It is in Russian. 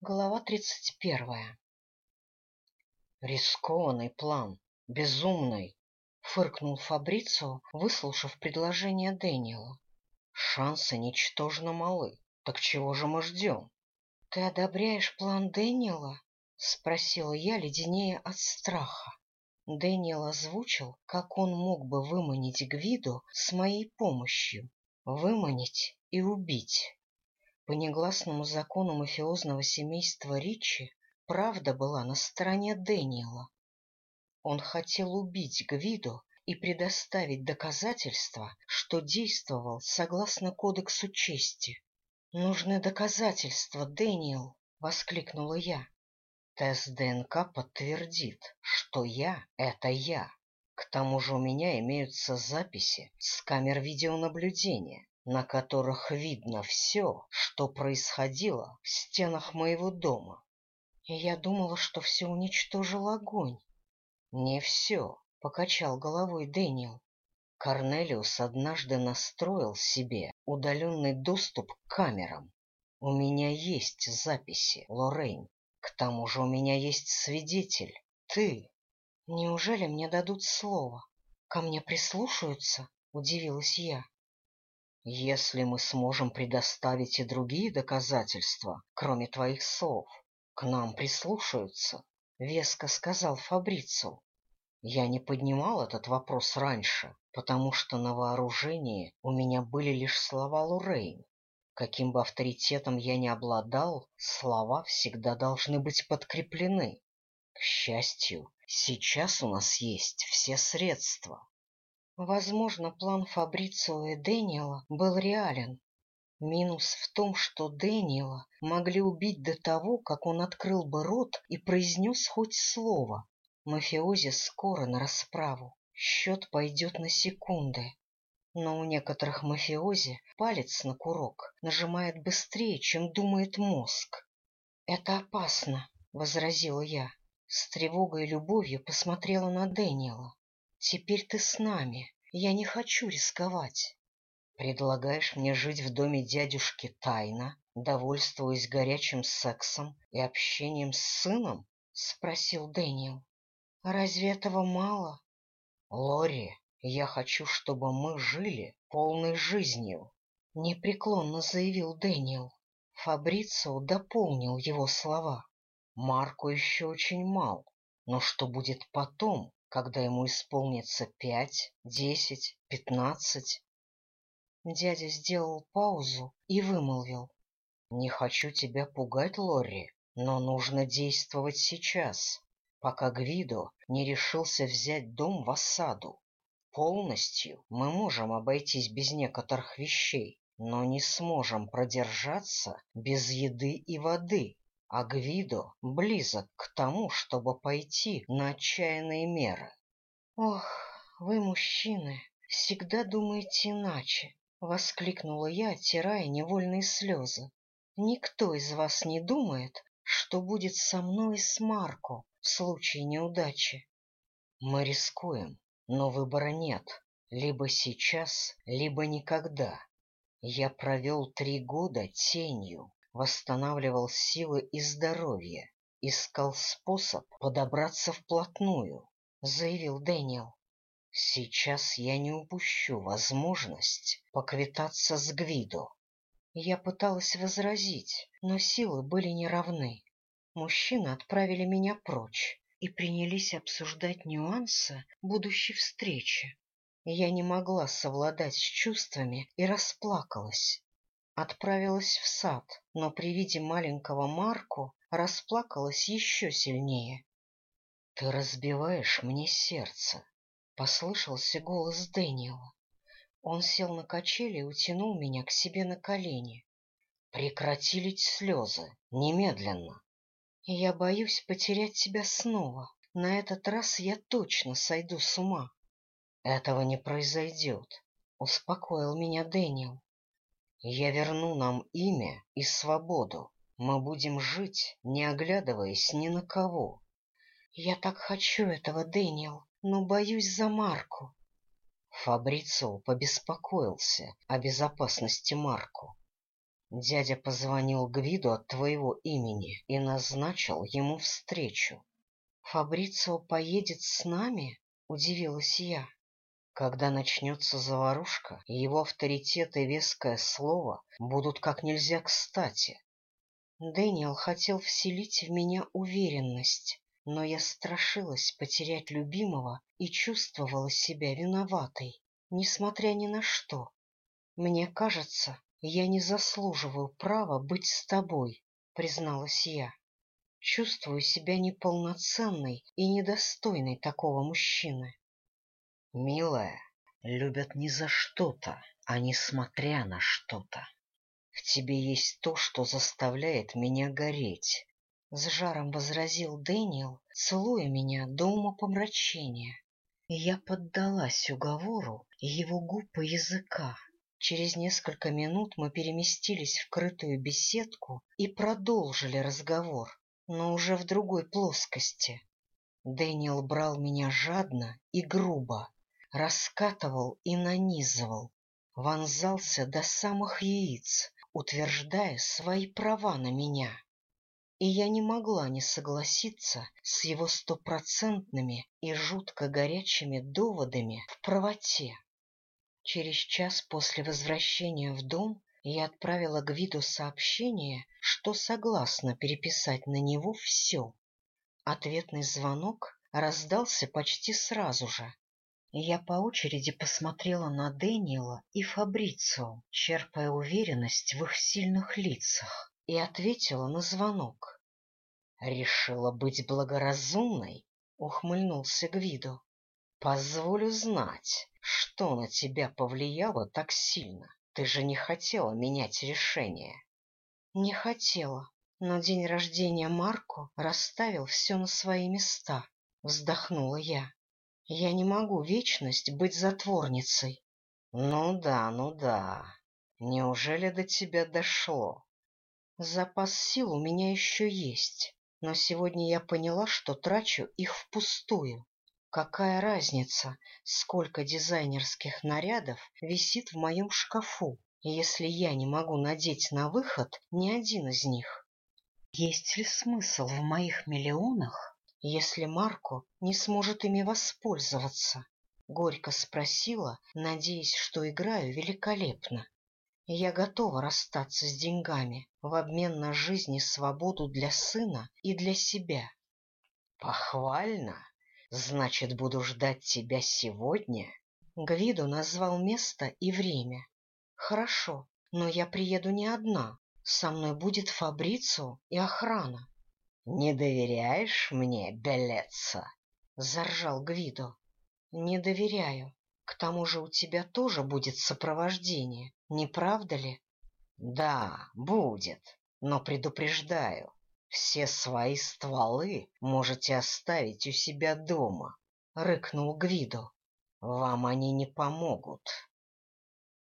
Глава 31. «Рискованный план, безумный», — фыркнул Фабрицио, выслушав предложение Дэниела. «Шансы ничтожно малы. Так чего же мы ждем?» «Ты одобряешь план Дэниела?» — спросила я, леденея от страха. Дэниел озвучил, как он мог бы выманить Гвидо с моей помощью. Выманить и убить. По негласному закону мафиозного семейства Ричи правда была на стороне Дэниела. Он хотел убить Гвидо и предоставить доказательства, что действовал согласно кодексу чести. «Нужны доказательства, Дэниел!» — воскликнула я. «Тест ДНК подтвердит, что я — это я. К тому же у меня имеются записи с камер видеонаблюдения, на которых видно все, что происходило в стенах моего дома. И я думала, что все уничтожил огонь». «Не все», — покачал головой Дэниел. «Корнелиус однажды настроил себе удаленный доступ к камерам. У меня есть записи, Лоррейн. К тому же у меня есть свидетель — ты». «Неужели мне дадут слово? Ко мне прислушаются?» — удивилась я. «Если мы сможем предоставить и другие доказательства, кроме твоих слов, к нам прислушаются», — веско сказал Фабрицио. «Я не поднимал этот вопрос раньше, потому что на вооружении у меня были лишь слова Лоррейн. Каким бы авторитетом я ни обладал, слова всегда должны быть подкреплены. К счастью, сейчас у нас есть все средства». Возможно, план Фабрицио и Дэниела был реален. Минус в том, что Дэниела могли убить до того, как он открыл бы рот и произнес хоть слово. Мафиози скоро на расправу. Счет пойдет на секунды. Но у некоторых мафиози палец на курок нажимает быстрее, чем думает мозг. «Это опасно», — возразила я. С тревогой и любовью посмотрела на Дэниела. «Теперь ты с нами. Я не хочу рисковать». «Предлагаешь мне жить в доме дядюшки тайно, довольствуясь горячим сексом и общением с сыном?» — спросил Дэниел. «Разве этого мало?» «Лори, я хочу, чтобы мы жили полной жизнью», — непреклонно заявил Дэниел. Фабрицио дополнил его слова. «Марко еще очень мал, но что будет потом, когда ему исполнится 5, 10, 15?» Дядя сделал паузу и вымолвил. «Не хочу тебя пугать, Лорри, но нужно действовать сейчас, пока Гвидо не решился взять дом в осаду. Полностью мы можем обойтись без некоторых вещей, но не сможем продержаться без еды и воды, а Гвидо близок к тому, чтобы пойти на отчаянные меры». «Ох, вы, мужчины, всегда думаете иначе», — воскликнула я, оттирая невольные слезы. «Никто из вас не думает, что будет со мной и с Марко в случае неудачи». «Мы рискуем, но выбора нет. Либо сейчас, либо никогда. Я провел 3 года тенью, восстанавливал силы и здоровье, искал способ подобраться вплотную», — заявил Дэниел. «Сейчас я не упущу возможность поквитаться с Гвидо». Я пыталась возразить, но силы были неравны. Мужчины отправили меня прочь и принялись обсуждать нюансы будущей встречи. Я не могла совладать с чувствами и расплакалась. Отправилась в сад, но при виде маленького Марко расплакалась еще сильнее. «Ты разбиваешь мне сердце», — послышался голос Дэниела. Он сел на качели и утянул меня к себе на колени. «Прекрати лить слезы, немедленно!» «Я боюсь потерять тебя снова. На этот раз я точно сойду с ума». «Этого не произойдет», — успокоил меня Дэниел. «Я верну нам имя и свободу. Мы будем жить, не оглядываясь ни на кого». «Я так хочу этого, Дэниел, но боюсь за Марку». Фабрицио побеспокоился о безопасности Марко. Дядя позвонил Гвиду от твоего имени и назначил ему встречу. Фабрицио поедет с нами? Удивилась я. Когда начнется заварушка, его авторитет и веское слово будут как нельзя кстати. Дэниел хотел вселить в меня уверенность, но я страшилась потерять любимого и чувствовала себя виноватой, несмотря ни на что. Мне кажется, я не заслуживаю права быть с тобой, призналась я. Чувствую себя неполноценной и недостойной такого мужчины. Милая, любят не за что-то, а несмотря на что-то. В тебе есть то, что заставляет меня гореть, — с жаром возразил Дэниел, целуя меня до умопомрачения. И я поддалась уговору его губ и языка. Через несколько минут мы переместились в крытую беседку и продолжили разговор, но уже в другой плоскости. Дэниел брал меня жадно и грубо, раскатывал и нанизывал, вонзался до самых яиц, утверждая свои права на меня. И я не могла не согласиться с его стопроцентными и жутко горячими доводами в правоте. Через час после возвращения в дом я отправила Гвиду сообщение, что согласна переписать на него все. Ответный звонок раздался почти сразу же. Я по очереди посмотрела на Дэниела и Фабрицио, черпая уверенность в их сильных лицах, и ответила на звонок. — Решила быть благоразумной? — ухмыльнулся Гвидо. — Позволю знать, что на тебя повлияло так сильно. Ты же не хотела менять решение. — Не хотела, но день рождения Марко расставил все на свои места, — вздохнула я. Я не могу вечность быть затворницей. Ну да. Неужели до тебя дошло? Запас сил у меня еще есть, но сегодня я поняла, что трачу их впустую. Какая разница, сколько дизайнерских нарядов висит в моем шкафу, если я не могу надеть на выход ни один из них? Есть ли смысл в моих миллионах, если Марко не сможет ими воспользоваться? Горько спросила, надеясь, что играю великолепно. Я готова расстаться с деньгами в обмен на жизнь и свободу для сына и для себя. Похвально. Значит, буду ждать тебя сегодня? Гвидо назвал место и время. Хорошо, но я приеду не одна. Со мной будет Фабрицио и охрана. — Не доверяешь мне, Беллеца? — заржал Гвидо. — Не доверяю. К тому же у тебя тоже будет сопровождение, не правда ли? — Да, будет, но предупреждаю, все свои стволы можете оставить у себя дома, — рыкнул Гвидо. — Вам они не помогут.